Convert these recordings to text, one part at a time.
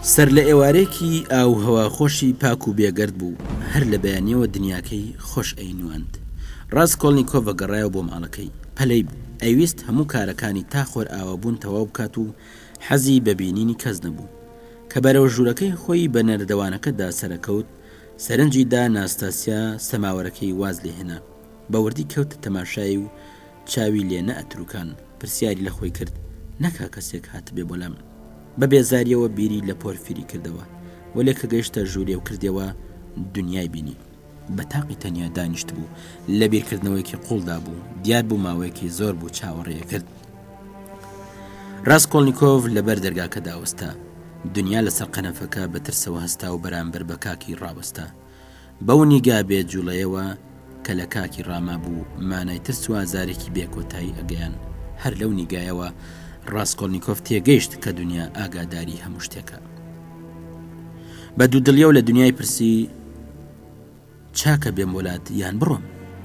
سەر لە ئێوارێکی ئاو هەوا خۆشی پاک و بێگەرد بوو هەر لە بەیانیەوە دنیاکەی خۆش ئەینواند. ڕاستکۆڵنیکۆڤ گەڕایەوە بۆ ماڵەکەی. پەلەی بوو ئەویست هەموو کارەکانی تا خۆر ئاوابوون تەواو بکات و حەزی بە بینینی کەس نەبوو کە بەرەو ژوورەکەی خۆی بە نەردەوانەکەدا سەرەکەوت. سەرنجیدا ناستاسیا سەماوەرەکەی واز لێ هێنا، بەوردی کەوتە تەماشای و چاوی لێ نەئەتروکان. پرسیاری لە خۆی کرد نەکا کەسێک هات بێ بۆلام. بە بێزاریەوە بیری لە پۆرفیری کردەوە، وەلێ کە گەیشتە ژوورێ و کردەوە دنیای بینی. بە تاقی تەنیا دانیشت بوو، لە بیرکردنەوەیکی قوڵدا بوو. دیار بوو ماوەیەکی زۆر بوو چاوەڕێیە کرد. ڕاستکۆڵنیکۆڤ لەبەر دەرگاکە داوەستا. دنیا لەسەر قەنەفەکە بە ترسەوە هەستا و بەرامبەر بە کاکی ڕاوەستا. بەو نیگا بێ جوڵەیەوە کە لە کاکی ڕاما بوو مانای ترس و ئازارێکی بێکۆتایی ئەگەیان. هەر لەو نیگایەوە ڕاستکۆڵنیکۆڤ تێگەیشت کە دنیا ئاگاداری هەموو شتێکە. بە دوودڵیەوە لە دنیای پرسی چاکە بێم وڵات یان بڕۆم.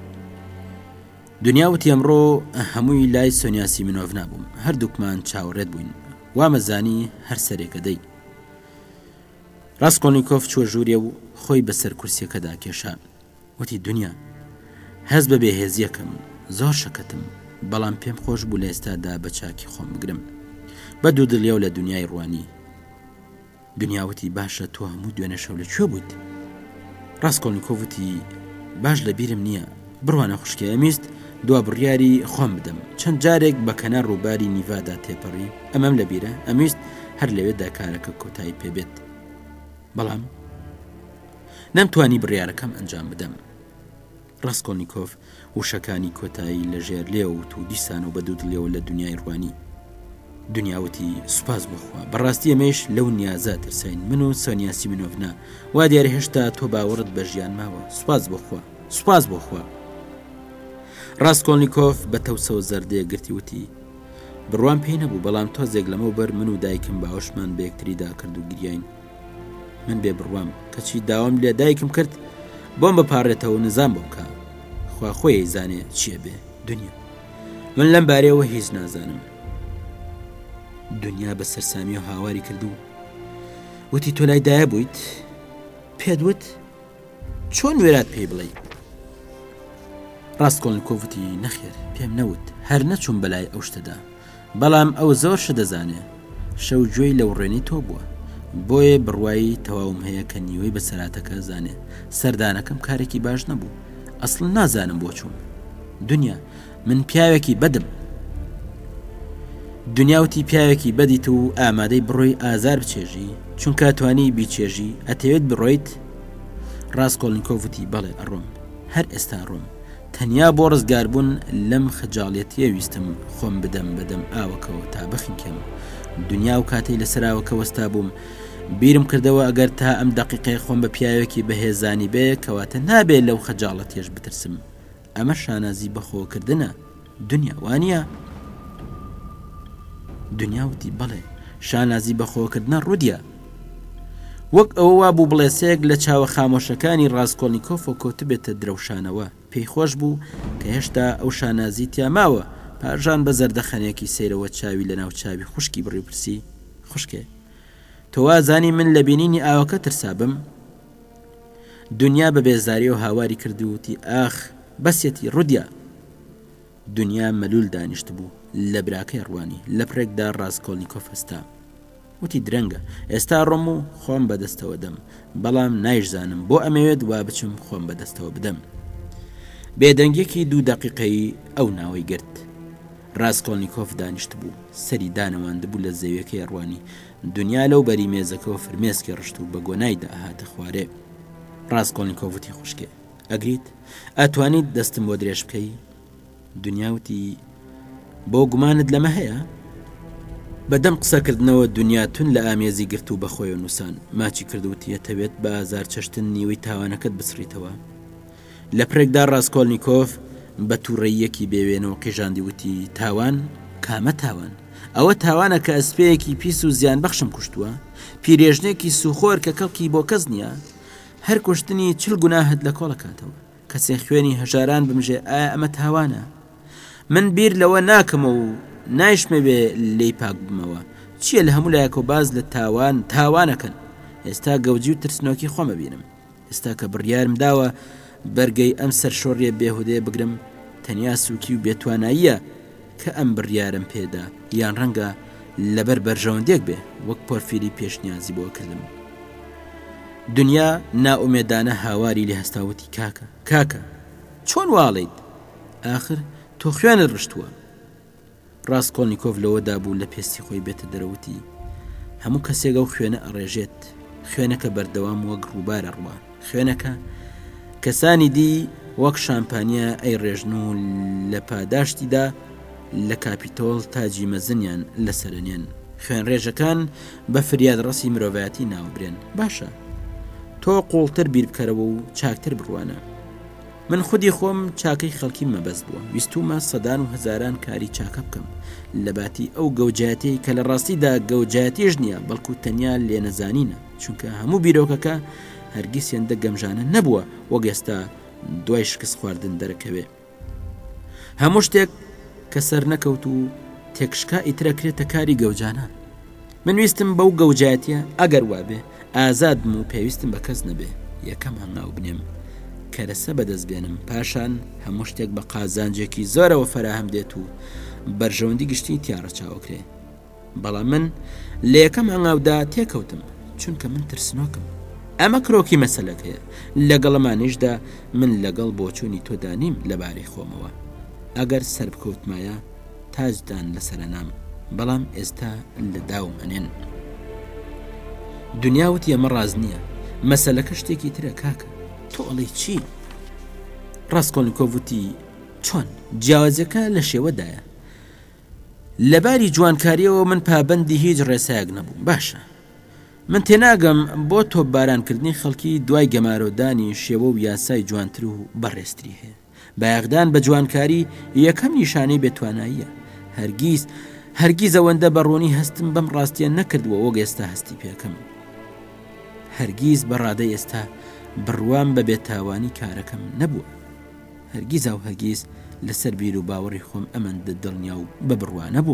دنیا وتی ئەمڕۆ هەمووی لای سۆنیا سیمینۆڤ نابووم، هەردووکمان چاوەڕێت بووین، وامەزانی هەر سەرێکە دەی. ڕاستکۆڵنیکۆڤ چوە ژوورێ و خۆی بەسەر کورسیەکەدا کێشا. وتی دنیا هەز بە بێهێزیەکەم، زۆر شەکەتم، بەڵام پێم خۆش بوو لە ئێستادا بە چاکی خۆم بگرم. بە دوودڵیەوە لە دنیای ڕوانی. دنیاوتی باشە تۆ هەموو دوێنە شەو لەکوێ بوویت؟ ڕاستکۆڵنیکۆڤ وتی باش لە بیرم نییە، بڕوانە خوشکێ ئەمیست دوا بڕیاری خۆم بدەم. چەند جارێک بە کەنار ڕووباری نیڤادا تێپەڕی، ئەمەم لە بیرە، ئەمیست هەر لەوێدا کارەکە کۆتایی پێبێت، بەڵام نەمتوانی بڕیارەکەم ئەنجام بدەم. ڕاستکۆڵنیکۆڤ وشەکانی کۆتایی لە ژێر لێوت و دیسان و بە دوودڵیەوە لە دنیای ڕوانی. دنیاوتی سوپاس بخوا، بەڕاستی ئەمەش لەو نیازە ترسین، من و سۆنیا سیمینۆڤنا، وا دیارە هێشتا تۆ باوەڕت بە ژیان ماوە. سوپاس بخوا، سوپاس بخوا. ڕاستکۆڵنیکۆڤ بە تەوسەوە زەردەیە گرتی وتی بڕوان پێی نەبوو، بەڵام تۆزێک لەمەوە بەر من و دایکم باوەشمان بە یەکتریدا کرد و گریاین. من بێ بڕوام کەچی داوام لێ دایکم کرد بۆم بپارێتەوە نزان بۆ بکە، خوا خۆی زانێ چییە بێ دنیا. من لەم بارەیەوە هیچ نازانم. دنیا بە سەرسامی و هاواری کرد و وتی تۆ لای دایە بوویت؟ پێت وت؟ چۆن وێرات پێی بڵێ؟ ڕاستکۆڵنیکۆڤ وتی نەخێر، پێم نەوت، هەر نەچوم بەلای ئەو شتەدا، بەڵام ئەو زۆر شت دەزانێ. شەو گوێی لە وڕێنی تۆ بووە، بۆیە بڕوایی تەواوم هەیە کە نیوەی بەسەراتەکە زانێ. سەردانەکەم کارێکی باش نەبوو، ئەسڵ نازانم بۆ چووم. دنیا من پیاوێکی بەدم. دنیاوتی پیاوێکی بەدیت و ئامادەی بڕۆی ئازار بچێژی چونکە توانی بیچێژی، ئەتەوێت بڕۆیت؟ ڕاستکۆڵنیکۆڤ وتی بەڵێ ئەڕۆم، هەر ئێستا ڕۆم. تەنیا بۆ ڕزگاربوون لەم خەجاڵێتیە ویستم خۆم بدەم بەدەم ئاوەکەوە تا بەخینکەم. دنیا و کاتەی لەسەراوەکە وەستا بووم، بیرم کردەوە ئەگەر تا ئەم دەقیقەی خۆم بە پیاوێکی بەهێزانی بێ کەواتە نابێت لەو خەجاڵەتیەش بترسم. ئەمە شانازی بەخۆکردنە. دنیا وانە؟ دنیاوتی بەڵێ، شانازی بەخۆکردنە ڕوودیە. وەک ئەوە وا بوو بڵێسەیەک لە چاوە خامۆشەکانی ڕاستکۆڵنیکۆڤ کۆتبێتە درەوشانەوە. پێی خۆش بوو کە هێشتا ئەو شانازی تیاماوە. پاژان بە زەردەخەنێکی سەیرەوە چاوی لە ناو چاوی خوشکی بڕی پرسی خوشکێ تۆ وازانی من لە بینینی ئاوەکە ترسابم؟ دنیا بە بێزاری و هاواری کردووتی ئاخ بەسێتی ڕودیا. دنیا مەلول دانیشت بوو لە براکەی ڕوانی. لە پرێکدا ڕاستکۆڵنیکۆڤ هەستا وتی درەنگە، ئێستا ڕۆم و خۆم بەدەستەوە دەم، بەڵام نایشزانم بۆ ئەمەوێت وا بچم خۆم بەدەستەوە بدەم. بێدەنگێکی 2 دەقیقەی ئەو ناوەی گرت. ڕاستکۆڵنیکۆڤ دانیشت بوو، سەری دانەواند بوو لە زەویەکەی ڕوانی. دنیا لەو بەری مێزەکەەوە فرمێسکی ڕشت و بە گۆنایدا هاتە خوارێ. ڕاستکۆڵنیکۆڤ وتی خوشکێ ئەگریت؟ ئەتوانیت دەستم بۆ درێژ بکەی؟ دنیاوتی بۆ گومانت لەمە هەیە؟ بەدەم قسەکردنەوە دنیا تون لە ئامێزی گرت و بەخۆی نووسان. ماچی کردوتی ئەتەوێت بە ئازار چەشتن نیوەی تاوانەکەت بسڕیتەوە. لە پرێکدا ڕاستکۆڵنیکۆڤ بە تووڕەیەکی بێوێنەوە قیژاندی وتی تاوان؟ کامە تاوان؟ ئەوە تاوانە کە ئەسپەیەکی پیس و زیان بەخشم کوشتووە، پیرێژنێکی سوخۆر کە کەڵکی بۆ کەس نییە، هەر کوشتنی چل گوناهت لە کۆڵەکاتەوە. کەسێ خوێنی هەژاران بمژێ، ئایا ئەمە تاوانە؟ من بیر لەوە ناکەمە و نایشمە بێ لێی پاک بمەوە، چییە لە هەموو لایەکە و باز لە تاوانەکەن. ئێستا گەوجی و ترسنۆکی خۆمە بینم. ئێستا کە بڕیارم داوە بەرگەی ئەم سەرشۆڕیە بێهودەیە بگرم، تەنیا سووکی و بێتواناییە کە ئەم بڕیارم پێدا، یان ڕەنگە لەبەر بەرژەوەندێک بێ وەک پۆرفیری پێشنیازی بۆ کردم. دنیا ناومێدانە هاواری لێ هەستاوتی کاکە چۆن واڵیت؟ ئاخر تۆ خوێنت ڕشتووە. ڕاستکۆڵنیکۆڤ لەوەدا بوو لە پێستی خۆی بێتە دەرەوتی هەموو کەسێکە و خوێنە ئەڕێژێت، خوێنەکە بەردەوام وەک ڕووبارە ڕوان، خوێنەکە کەسانی دی وەک شامپانیا ئەی ڕێژن و لە پاداشتیدا لە کاپیتۆڵ تاجی مەزنیان لەسەرنێن. خوێن ڕێژەکان بە فریاد ڕەسی مرۆڤایەتی ناوبرێن. باشە تۆ قوڵتر بیر بکەرەوە و چاکتر بڕوانە. من خودی خۆم چاکەی خەڵکی مەبەست بووە، ویستومە سەدان و هەزاران کاری چاکە بکەم لە باتی ئەو گەوجاتی کە لە ڕاستیدا گەوجاتیش نییە، بەڵکو تەنیا لێنەزانینە، چونکە هەموو بیرۆکەکە هەرگیز هێندە گەمژانە نەبووە وەک ئێستا دوای شکست خواردن دەرەکەوێ. هەموو شتێک کە سەر نەکەوت و تێکشکا ئیترەکرێتە کاری گەوجانە. من ویستم بەو گەوجاتیە ئەگەر وابێ ئازادم و پێویستم بە کەس نەبێ، یەکەم هەنگاو بنێم کەرەسە بەدەست بێنم، پاشان هەموو شتێک بە قازانجێکی زۆرەوە فەراهم دێت و بەرژەوەندی گشتی تیاڕە چاوەکرێ. بەڵام من لە یەکەم هەنگاودا تێکەوتم، چونکە من ترسنۆکم. ئەمە کرۆکی مەسەلەکەیە. لەگەڵەمانیشدا من لەگەڵ بۆچوونی تۆدانیم لەبارەی خۆمەوە. ئەگەر سەر بکەوتمایە تاجدان لەسەرەنام، بەڵام ئێستا لە داوم ئەنێن. دنیاوتی ئەمە ڕاز نییە، مەسەلەکە شتێکی ترە کاکە. تۆ ئەڵێ چی؟ ڕاستکۆڵنیکۆڤ چۆن جیاوازەکە لە شێوەدایە. لەباری جوانکاریەوە من پابەندی هیچ ڕێسایەک نەبووم. باشە من تێناگەم بۆ تۆ بارانکردنی خەڵکی دوای گەمارۆدانی شێوە و یاسای جوانتر و بەڕێستری هەیە. بایەغدان بە جوانکاری یەکەم نیشانەی بێتواناییە. هەرگیز ئەوەندە بەڕوونی هەستم بەم ڕاستیە نەکردووە وەک ئێستا هەستی پێکەم. هەرگیز بەڕادەی ئێستا بڕوام بە بێتاوانی کارەکەم نەبووە. هەرگیز ئەو هەرگیز لەسەر بیر و باوەڕی خۆم ئەمەندە دڵنیا و بە بڕوان نەبووم.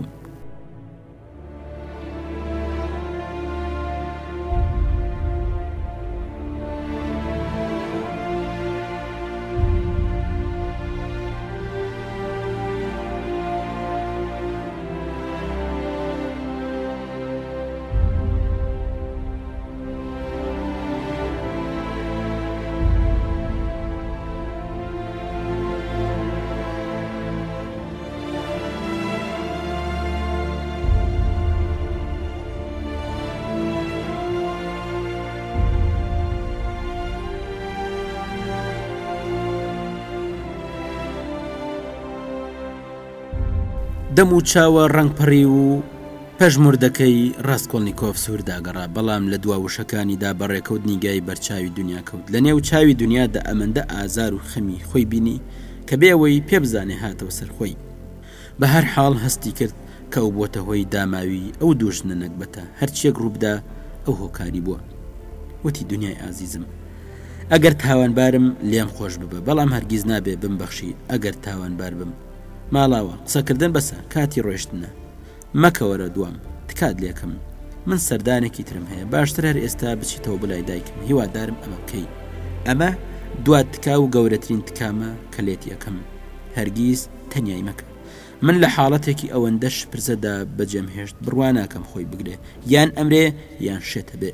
دەم و چاوە ڕنگپەڕی و پەژمردەکەی ڕاستکۆڵنیکۆڤ سوورداگەڕا، بەڵام لە دواوشەکانیدا بەڕێکەوتنی گای بەرچاوی دنیا کەوت. لە نێو چاوی دنیادا ئەمەندە ئازار و خەمی خۆی بینی کە بێەوەی پێبزانێ هاتەوە سەرخۆی. بە هەر حاڵ هەستی کرد کە ئەو بۆتە هۆی داماوی ئەو دوژنە نەکبەتە. هەرچیەک ڕووبدا ئەو هۆکاری بووە. وتی دنیای ئازیزم، ئەگەر تاوانبارم لێم خۆش ببە، بەڵام هەرگیز نابێ بمبەخشی. ئەگەر تاوانبار بم ماڵاوە قسەکردن بەسە، کاتی ڕۆیشتنە، مەکەوەرە دوام تکات لێکم. من سەردانێکی ترم هەیە، باشتر هەر ئێستا بچیتەوە بلای دایکم. هیوادارم ئەمە بکەی. ئەمە دوات تکا و گەورەترین تکامە کە لێت یەکەم. هەرگیز تەنیای مەکە. من لە حاڵەتێکی ئەوەندەش پرزەدا بەجێمهێشت بڕواناکەم خۆی بگرێ، یان ئەمرێ یان شێتە بێ.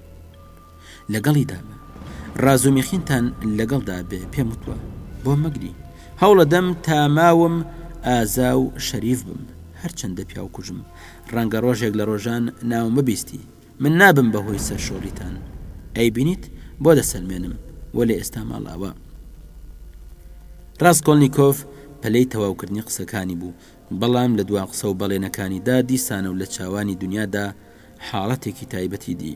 لەگەڵیدا بە ڕازومیخینتان لەگەڵدا بێ پێم وتووە بۆ مەگری. هەوڵە دەم تا ماوم ئازا و شەریف بم، هەرچەندە پیاو کوژم. ڕەنگە ڕۆژێک لە ڕۆژان ناوم ببیستی. من نابم بەهۆی سەرشۆڕیتان. ئەی بینیت بۆ دەسەلمێنم، وەلێ ئێستا ماڵاوە. ڕاستکۆڵنیکۆڤ پەلەی تەواوکردنی قسەکانی بوو، بەڵام لە دوا قسە و بەڵێنەکانیدا دیسانە و لە چاوانی دنیادا حاڵەتێکی تایبەتی دی.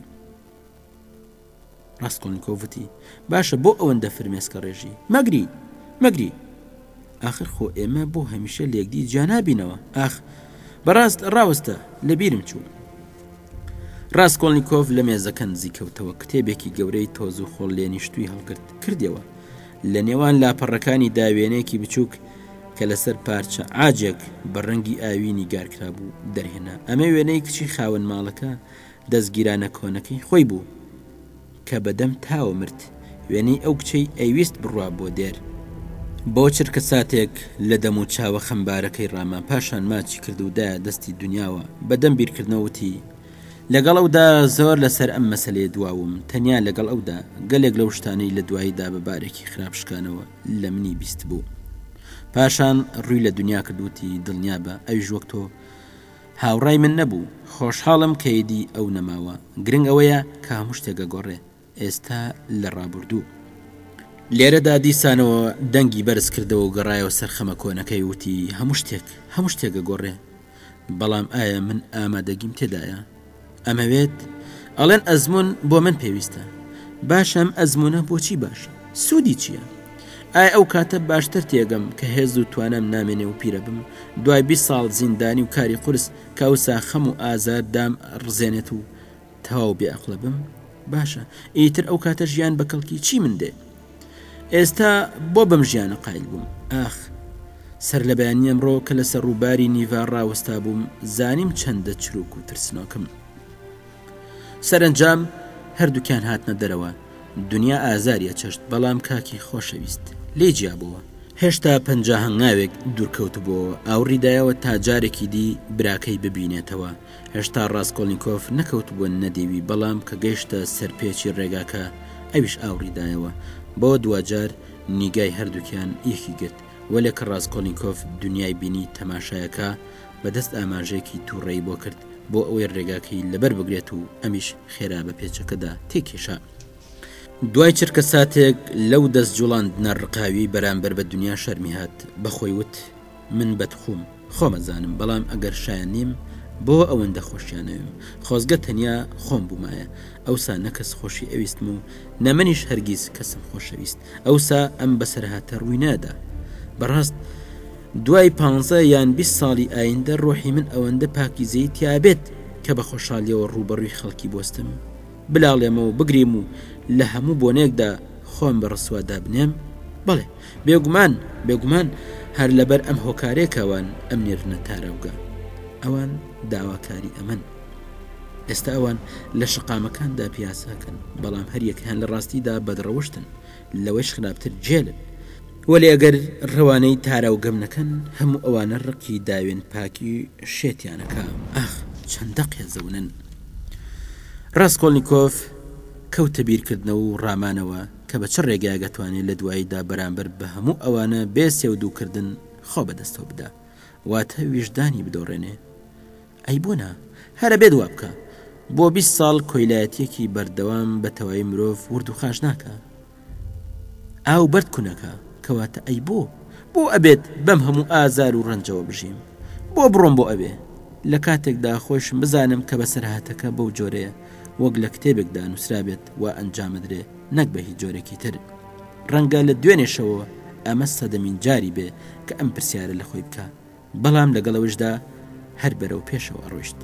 ڕاستکۆڵنیکۆڤ باشە بۆ ئەوەندە فرمێسکە ڕێژی مەگری. آخر خۆ ئێمە بۆ هەمیشە لێکدی جیانابینەوە. ئاخ بەڕاست ڕاوەستە لە بیرم چوو. ڕاستکۆڵنیکۆڤ لە مێزەکە نزیکەوتەوە، کتێبێکی گەورەی تۆز و خۆڵ لێنیشتووی هەڵگرت کردیەوە. لە نێوان لاپەڕەکانی داوێنەیەکی بچووک کە لەسەر پارچە ئاجێک بە ڕەنگی ئاوینی گارکرا بوو دەرهێنا. ئەمە وێنەی کچی خاوەن ماڵەکە دەستگیرانە کۆنەکەی خۆی بوو کە بەدەم تاوە مرد. وێنەی ئەو کچەی ئەیویست بڕوا بۆ دێر. بۆ چرکە ساتێک لە دەم و چاوە خەمبارەکەی ڕامان پاشان ماچی کرد و دایە دەستی دنیاوە بەدەم بیرکردنەوەتی لەگەڵ ئەودا زۆر لەسەر ئەم مەسەلێ دواوم، تەنیا لەگەڵ ئەودا گەلێک لەو شتانەی لە دواییدا بەبارێکی خراپشکانەوە لە منی بیست بوو. پاشان ڕووی لە دنیا کردوتی دڵنیا بە ئەویش وەک تۆ هاوڕای من نەبوو، خۆشحاڵم کەیدی ئەو نەماوە، گرنگ ئەوەیە کە هەموو شتێکە گۆڕێ ئێستا لە ڕابردوو. لێرەدا دیسانەوە دەنگی بەرز کردەوە و گەڕایەوە سەرخەمە کۆنەکەی وتی هەموو شتێکە گۆڕێ، بەڵام ئایا من ئامادەگیم تێدایە؟ ئەمەوێت ئەڵێن ئەزمون بۆ من پێویستە. باشم ئەزمونە بۆچی باشە؟ سوودی چییە؟ ئایا ئەو کاتە باشتر تێگەم کە هێز و توانم نامێنێ و پیرە بم، دوای 20 ساڵ زیندانی و کاری قورس کەوسا خەم و ئازار دام ڕزێنێت و تەواو بێعەقڵە بم؟ باشە، ئیتر ئەو کاتە ژیان بە کەڵکی چی من دێ؟ ئێستا بۆ بەم ژیانە قایل بووم. ئاخ سەر لە بەیانی ئەمڕۆ کە لەسەر ڕووباری نیڤار ڕاوەستا بووم زانیم چەندە چروک و ترسنۆکم. سەرنجام هەردووکیان هاتنە دەرەوە. دنیا ئازاریە چەشت، بەڵام کاکی خۆشەویست لێ جیابەوە. هێشتا 50 هەنگاوێک دوورکەوت بووە، ئاوڕیدایەوە تا جارێکی دی براکەی ببینێتەوە. هێشتا ڕاستکۆڵنیکۆف نەکەوت بووە نەدێوی، بەڵام کە گەیشتە سەرپێکی ڕێگاکە ئەویش ئاوڕیدایەوە. بۆ دوجار نیگای هەردووکیان یەکی گرت، وەلێ کە ڕاستکۆڵنیکۆف دنیای بینی تەماشایەکە بەدەست ئاماژەیەکی تووڕێی بۆ کرد بۆ ئەوەی ڕێگاکەی لەبەر بگرێت و ئەمیش خێرا بە پێچەکەدا تێکێشا. دوای چرکە ساتێک لەو دەست جوڵاندنە ڕقاوی بەرامبەر بە دنیا شەرمی هات. بەخۆی وت من بەدخوم خۆمەزانم، بەڵام ئەگەر شایان نیم بۆ ئەوەندە خۆشیانەوێم. خۆزگە تەنیا خۆم بوومایە، ئەوسا نەکەس خۆشی ئەویستم و نەمەنیش هەرگیز کەسم خۆشەویست. ئەوسا ئەم بەسەرهاتە ڕووی نادا. بەڕاست دوای 15 یان 20 ساڵی ئایندە ڕۆحی من ئەوەندە پاکیزەی تیابێت کە بە خۆشحالیەوە ڕوبەڕووی خەڵکی بۆستم، بلاڵێمە و بگریم و لە هەموو بۆنێکدا خۆم بە ڕسوادا بنێم. بەڵێ بێگومان هەر لەبەر ئەم هۆکارێکەوان ئەم نێرنە تاراوگە، ئەوان داواکاری ئەمن. ئێستا ئەوان لە شقامەکاندا پیاساکەن، بەڵام هەریەکیان لە ڕاستیدا بەدڕەوشتن، لەوەش خراپتر جێلن. وەلی ئەگەر ڕەوانەی تاراوگەم نەکەن هەموو ئەوانە ڕقی داوێن پاکی شێتیانەکە. ئاخ چەندە قێزەونن. ڕاستکۆڵنیکۆف کەوتە بیرکردنەوە و ڕامانەوە کە بە چ ڕێگای گەتوانێت لە دواییدا بەرامبەر بە هەموو ئەوانە بێ سێودووکردن خۆ بەدەستەوە بدا، واتە ویژدانی بدۆڕێنێ. ئەی بۆنا هەرە بێ دوا بکە. بۆ 20 ساڵ کۆیلایەتیەکی بەردەوام بە تەواوی مرۆڤ ورد و خاش ناکە، ئاو بەرد کوونەکە، کەواتە ئەی بۆ ئەبێت بەم هەموو ئازار و ڕەنجەوە بژیم؟ بۆ بڕۆم بۆ ئەبێ لە کاتێکدا خۆشم بزانم کە بەسەرهاتەکە بەو جۆرەیە، وەک لە کتێبێکدا نووسرابێت و ئەنجامدرێ، نەک بە هیچ جۆرێکی تر. ڕەنگە لە دوێنێشەوە ئەمە سەدەمین جاری بێ کە ئەم پرسیارە لە خۆی بکە، بەڵام لەگەڵەوەشدا هەر بەرەو پێشەوە ڕۆیشت.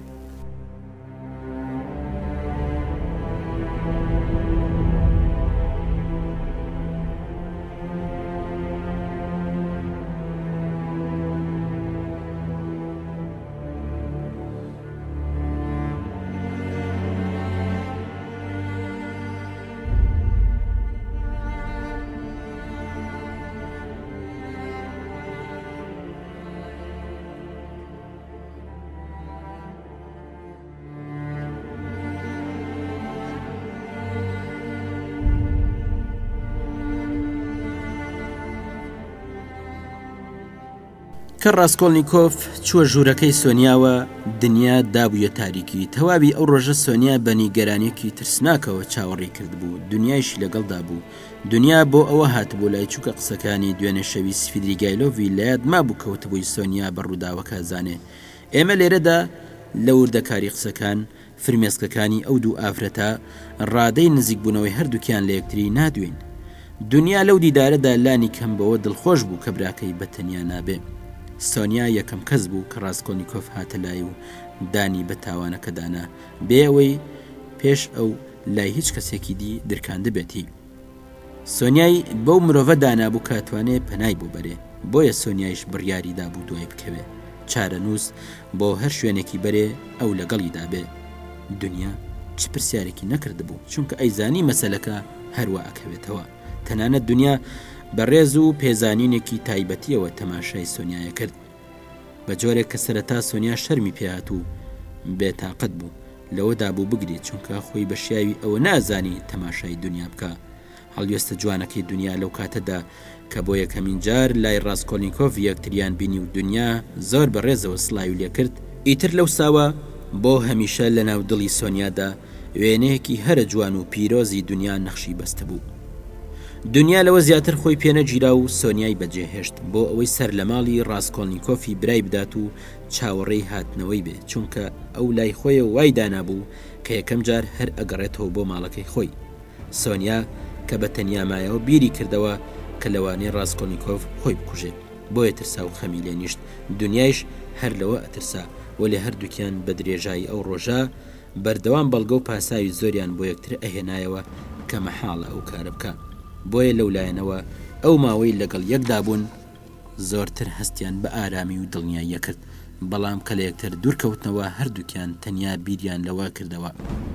کە ڕاستکۆڵنیکۆف چووە ژوورەکەی سۆنیاوە دنیا دابووە تاریکی. تەواوی ئەو ڕۆژە سۆنیا بە نیگەرانێکی ترسناکەوە چاوەڕێ کرد بوو. دنیایشی لەگەڵدا بوو. دنیا بۆ ئەوە هاتبوو لای چووکە قسەکانی دوێنێ شەوی سفیدریگایلۆڤی لەیاد مابوو کەوتبووی سۆنیا بە ڕووداوەکە زانێ. ئێمە لێرەدا لە وردەکاری قسەکان فرمێسکەکانی ئەو دوو ئافرەتە ڕادەی نزیکبوونەوەی هەردووکیان لە یەکتری نادوین. دنیا لەو دیدارەدا لانی کەم بەوە دڵخۆش بوو کە براکەی بەتەنیا نابێ. سۆنیا یەکەم کەس بوو کە ڕاستکۆڵنیکۆف هاتە لای و دانی بە تاوانەکە دانا بێ ئەوەی پێش ئەو لای هیچ کەسێکی دی درکاندبێتی. سۆنیای بەو مرۆڤە دانابوو کاتوانێ پەنای بۆ بەرێ. بۆیە سۆنیایش بڕیاریدا بوو دوای بکەوێ چارەنووس بۆ هەر شوێنێکی بەرێ ئەو لەگەڵیدا بێ دنیا چ پرسیارێکی نەکردبوو چونکە ئەیزانی مەسەلەکە هەروە ئەکەوێتەوە تەنانەت دنیا بەڕێز و پێزانینێکی تایبەتیەوە تەماشای سۆنیایە کرد بە جۆرێک کە سەرەتا سۆنیا شەرمی پێهات و بێتاقەت بوو لەوەدا بوو بگرێت چونکە خۆی بە شیاوی ئەوە نازانی تەماشای دنیا بکە هەڵوێستە جوانەکەی دنیا لەو کاتەدا کە بۆ یەکەمین جار لای ڕاستکۆلنیکۆڤ یەکتریان بینی و دنیا زۆر بەڕێزەوە سڵاوی لێ کرد ئیتر لەو ساوە بۆ هەمیشە لە ناو دڵی سۆنیادا وێنەیەکی هەرە جوان و پیرۆزی دنیا نەخشی بەستە بوو دنیا لەوە زیاتر خۆی پێنەگیرا و سۆنیای بەجێهێشت بۆ ئەوەی سەر لە ماڵی ڕاستکۆلنیکۆفی برای بدات و چاوەڕێی هاتنەوەی بێ چونکە ئەو لای خۆی وای دانابوو کە یەکەم جار هەر ئەگەڕێتەوە بۆ ماڵەکەی خۆی سۆنیا کە بە تەنیا مایەوە بیری کردەوە کە لەوانەیە ڕاستکۆلنیکۆڤ خۆی بکوژێت بۆیە ترسا و خەمی لێ نیشت دنیایش هەر لەوە ئەترسا و لێ هەردووکیان بە درێژایی ئەو ڕۆژە بەردەوام بەڵگە و پاساوی زۆریان بۆ یەکتر ئەهێنایەوە کە مەحاڵە ئەو کارە بکە بۆیە لەولایەنەوە ئەو ماوەی لەگەڵ یەکدا بوون زۆرتر هەستیان بە ئارامی و دڵنیاییە کرد بەڵام کە لە یەکتر دوورکەوتنەوە هەردووکیان تەنیا بیریان لەوە کردەوە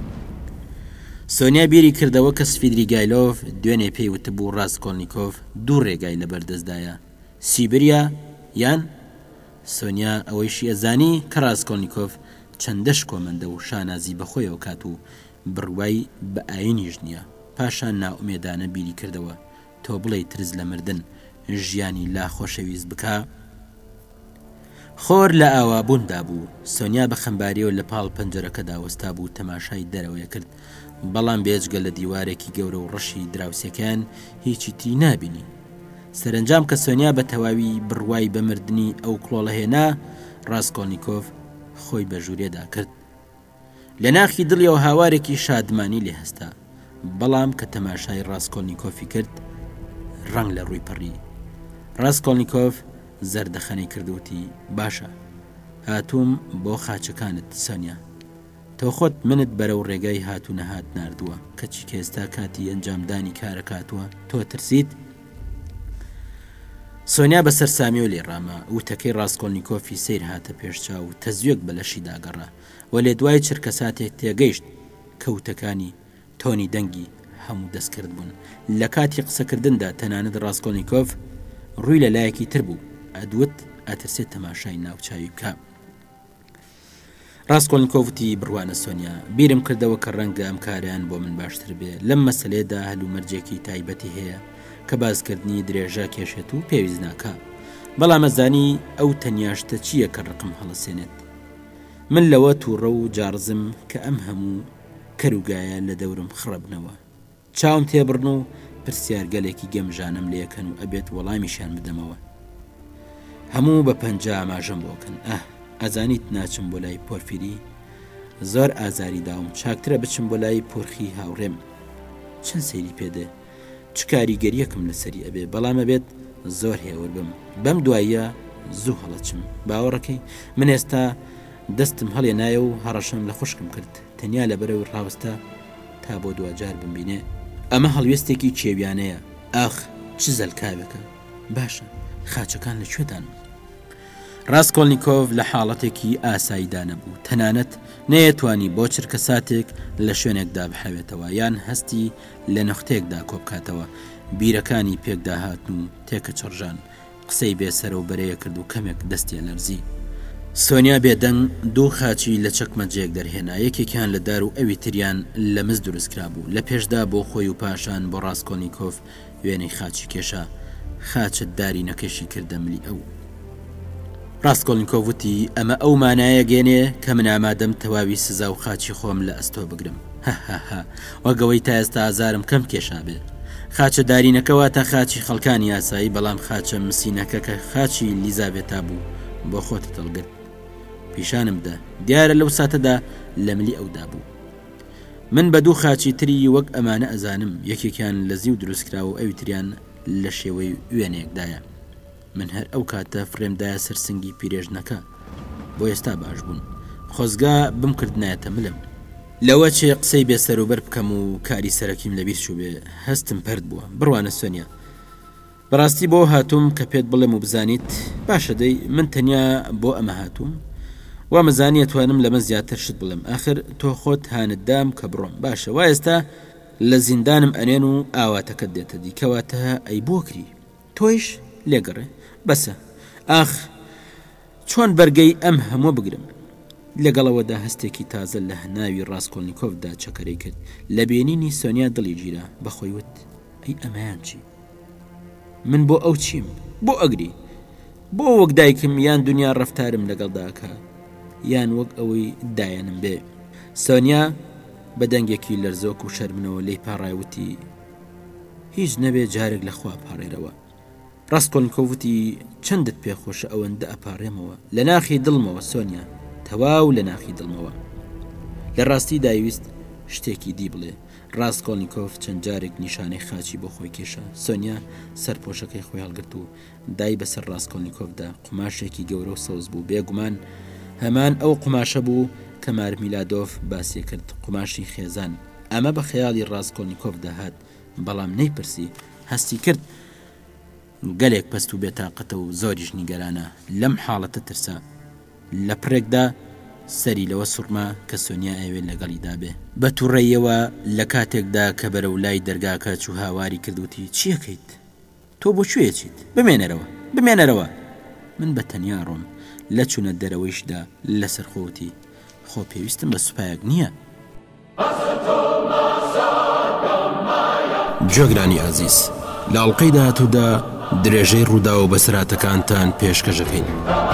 سۆنیا بیری کردەوە کە سفیدریگایلۆڤ دوێنێ پێی وتبوو ڕاستکۆلنیکۆڤ دوو ڕێگای لەبەردەستدایە سیبریا یان سۆنیا ئەوەیشی ئەزانی کە ڕاستکۆلنیکۆڤ چەندەش کۆمەندە و شانازی بەخۆیەوە کات و بڕوای بە ئاینیش نییە پاشان ناومێدانە بیری کردەوە تۆ بڵێ ترس لە مردن ژیانی لا خۆشەویست بکە خۆر لە ئاوابووندا بوو سۆنیا بە خەمباریەوە لە پاڵ پەنجەرەکەدا وەستا بوو تەماشای دەرەوەی کرد بەڵام بێجگە لە دیوارێکی گەورە و ڕەشی دراوسەکان هیچی تری نابینی سەرنجام کە سۆنیا بە تەواوی بڕوای بەمردنی ئەو کڵۆڵە هێنا ڕاستکۆلنیکۆڤ خۆی بە ژوورێدا کرد لە ناخی دڵیەوە هاوارێکی شادمانی لێ هەستا بەڵام کە تەماشای ڕاستکۆلنیکۆفی کرد ڕنگ لە ڕووی پەڕی ڕاستکۆلنیکۆڤ زەردەخەنەی کردوتی باشە هاتووم بۆ خاچەکانت سۆنیا تۆ خۆت منت بەرەو ڕێگای هاتو نەهات ناردووە کەچی کێستا کاتی ئەنجامدانی کارەکاتووە تۆ ترسیت سۆنیا بەسەر سامیۆ لێ ڕامە وتەکەی ڕاستکۆلنیکۆفی سیر هاتە پێشچاو و تەزوێک بەلەشی داگەڕا و لێ دوای چرکە ساتێک تێگەیشت کەوتەکانی تۆنی دەنگی هەموو دەستکرد بوون لە کاتی قسەکردندا تەنانەت ڕاستکۆلنیکۆڤ ڕووی لە لایەکی تر بوو ئەدوت ئەترسێت تەماشای ناوچاوی بکە ڕاستکۆلنیکۆڤتی بڕوانە سۆنیا بیرم کردەوە کە ڕەنگە ئەم کاریان بۆ من باشتر بێ لەم مەسلێدا هەلوو مەرجێکی تایبەتی هەیە کە بازکردنی درێژە کێشێت و پێویست ناکە بەڵام ئەزانی ئەو تەنیاشتە چییە کە ڕقم هەڵەسێنێت من لەوە تووڕە و جارزم کە ئەم هەموو کەروگایە لە دەورم خڕبنەوە چاوم تێبڕن و پرسیارگەلێکی گەمژانم لێکەن و ئەبێت وەڵامیشان بدەمەوە هەموو بە پەنجا ئاماژەم بۆکەن ئەزانیت ناچم بۆ لای پۆرفیری زۆر ئازاری داوم چاکترە بچم بۆ لای پۆرخی هاوڕێم چەند سەیری پێدێ چ کاریگەریەکم لەسەری ئەبێ بەڵام ئەبێت زۆر هێور بم بەم دواییە زوو هەڵەچم باوەڕەکەی من ئێستا دەستم هەڵێ نایە و هەڕەشم لە خوشکم کرد تەنیا لە بەرەوەی ڕاوەستا تا بۆ دوجار بمبینێ ئەمە هەڵوێستێکی کێویانەیە ئاخ چ زەلکاوێکە باشە خاچەکان لەکوێدان ڕاستکۆلنیکۆڤ لە حاڵەتێکی ئاساییدا نەبوو تەنانەت نەیەتوانی بۆ چرکە ساتێک لە شوێنێکدا بحەوێتەوە یان هەستی لە نەختێکدا کۆبکاتەوە بیرەکانی پێکدا هاتن و تێکە چڕژان قسەی بێسەرە و بەرەیە کرد و کەمێک دەستی لەرزی سۆنیا بێدەنگ دوو خاچی لە چەکمەجێک دەرهێنا یەکێکیان لە دار و ئەوی تریان لە مز دروستکرا بوو لە پێشدا بۆ خۆی و پاشان بۆ ڕاستکۆلنیکۆڤ وێنەی خاچی کێشا خاچت داری نەکەشی کردە ملی ئەو ڕاستکۆلنیکۆڤ وتی ئەمە ئەو مانایە گێنێ کە من ئامادەم تەواوی سزا و خاچی خۆم لە ئەستۆ بگرم هەهەها وەگەوەی تا ئێستا ئازارم کەم کێشا بێ خاچە دارینەکەوە تا خاچی خەڵکانی یاسایی بەڵام خاچە مسینەکە کە خاچی لیزابێتا بوو بۆ خۆت دڵگرت پیشانمدا دیارە لەو ساتەدا لە ملی ئەودا بوو من بە دوو خاچی تری وەک ئەمانە ئەزانم یەکێکیان لە زیو دروستکرا و ئەوی تریان لە شێوەی وێنەیەکدایە من هەر ئەو کاتە فرێمدایە سەرسنگی پیرێژنەکە بۆ ئێستا باش بوون خۆزگا بم کردنایەتە ملم لەوە چێ قسەی بێسەر و بەر بکەم و کاری سەرەکیم لەبیر چوو بێ هەستم پەرد بووە بڕوانە سۆنیا بەڕاستی بۆ هاتووم کە پێت بڵێم و بزانیت باشە دەی من تەنیا بۆ ئەمە هاتووم وا مەزانی توانم لەمە زیاتر شت بڵێم ئاخر تۆ خۆت هانددام کە بڕۆم باشە وا ئێستا لە زیندانم ئەنێن و ئاواتەکەت دێتە دی کەواتە ئەی بۆکری تۆیش لێگەڕێ بەسە ئاخ چۆن بەرگەی ئەم هەموو بگرم لەگەڵەوەدا هەستێکی تازە لە هەناوی ڕاستکۆلنیکۆفدا چەکەرەی کرد لە بینینی سۆنیا دڵی گیرا بەخۆی وت ئەی ئەمەیان چی من بۆ ئەو چیم بۆ ئەگری بۆ وەک دایکم یان دنیا ڕەفتارم لەگەڵداکە یان وەک ئەوەی دایانم بێ سۆنیا بە دەنگێکی لەرزۆک و شەرمنەوە لی پاڕایوتی هیچ نەبێ جارێک لە خوا پاڕێرەوە ڕاستکۆلنیکۆڤوتی چەندت پێخۆشە ئەوەندە ئەپارێمەوە لە ناخی دڵمەوە سۆنیا تەواو لە ناخی دڵمەوە لە ڕاستی داویست شتێکی دی بڵێ ڕاستکۆلنیکۆف چەند جارێک نیشانەی خاچی بۆ خۆی کێشە سۆنیا سەرپۆشەکەی خۆی هەڵگرت و دای بەسەر ڕاستکۆلنیکۆفدا قماشێکی گەورە و سەوز بوو بێگومان هەمان ئەو قماشە بوو کە مارمیلادۆف باسی کرد قماشی خێزان ئەمە بە خەیاڵی ڕاستکۆلنیکۆف داهات بەڵام نەیپرسی هەستی کرد گەلێک پەست و بێتاقەتە و زۆریش نیگەرانە لەم حاڵەتە ترسا لە پرێکدا سەری لەوە سوڕما کە سۆنیا ئەوێت لەگەڵیدا بێ بە تووڕێیەوە لە کاتێکدا کە بەرە و لای دەرگاکە چوو هاواری کردوتی چیەکەیت تۆ بۆ کوێچیت بمێنەرەوە من بە تەنیا ڕۆم لە چوونە دەرەوەیشدا لەسەر خۆتی خۆ پێویستم بە سوپایەک نییە جۆگرانی ئازیز لە ئەڵلقەی داهاتوودا درێژەی ڕوودا و بەسراتەکانتان پێشکەشەکەین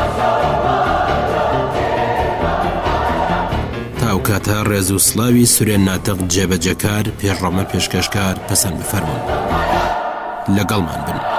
تاوکاتە ڕێز و سڵاوی سورێن ناتەق جێبەجەکار پێشڕەمە پێشکەشکار پەسەند بفەرمون لەگەڵمان بن